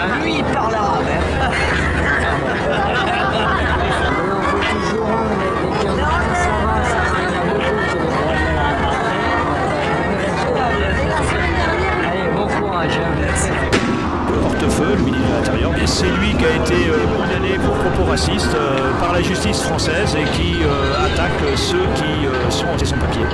Lui, il parle arabe. Allez, bon courage. Hortefeux, le ministre de l'Intérieur, c'est lui qui a été condamné pour propos racistes par la justice française et qui attaque ceux qui sont anti-sans-papiers.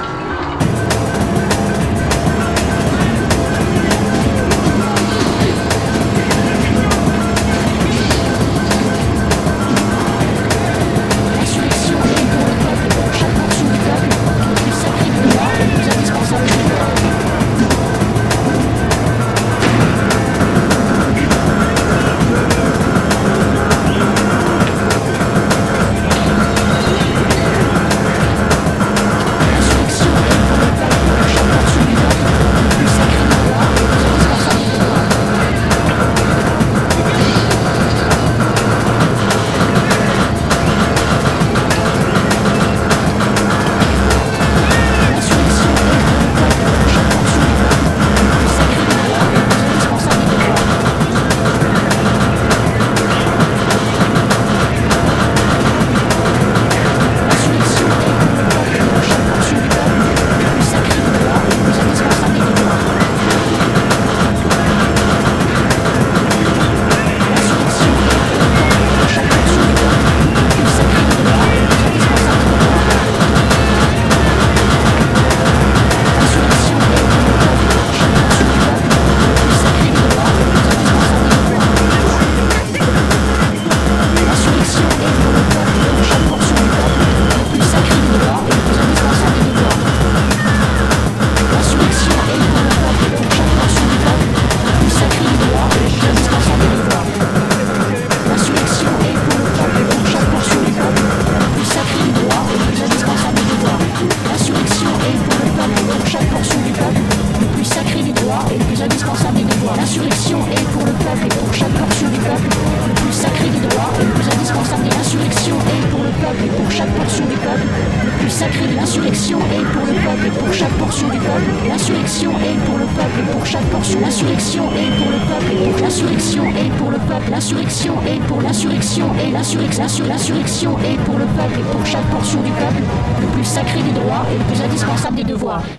L'insurrection est pour le peuple et pour chaque portion du peuple le plus sacré des droits et le plus indispensable. L'insurrection est pour le peuple et pour chaque portion du peuple le plus sacré. L'insurrection est pour le peuple et pour chaque portion du peuple. L'insurrection est pour le peuple et pour chaque portion. L'insurrection est pour le peuple et pour l'insurrection est pour le peuple. L'insurrection est pour l'insurrection et l'insurrection est pour le peuple et pour chaque portion du peuple le plus sacré des droits et le plus indispensable des devoirs.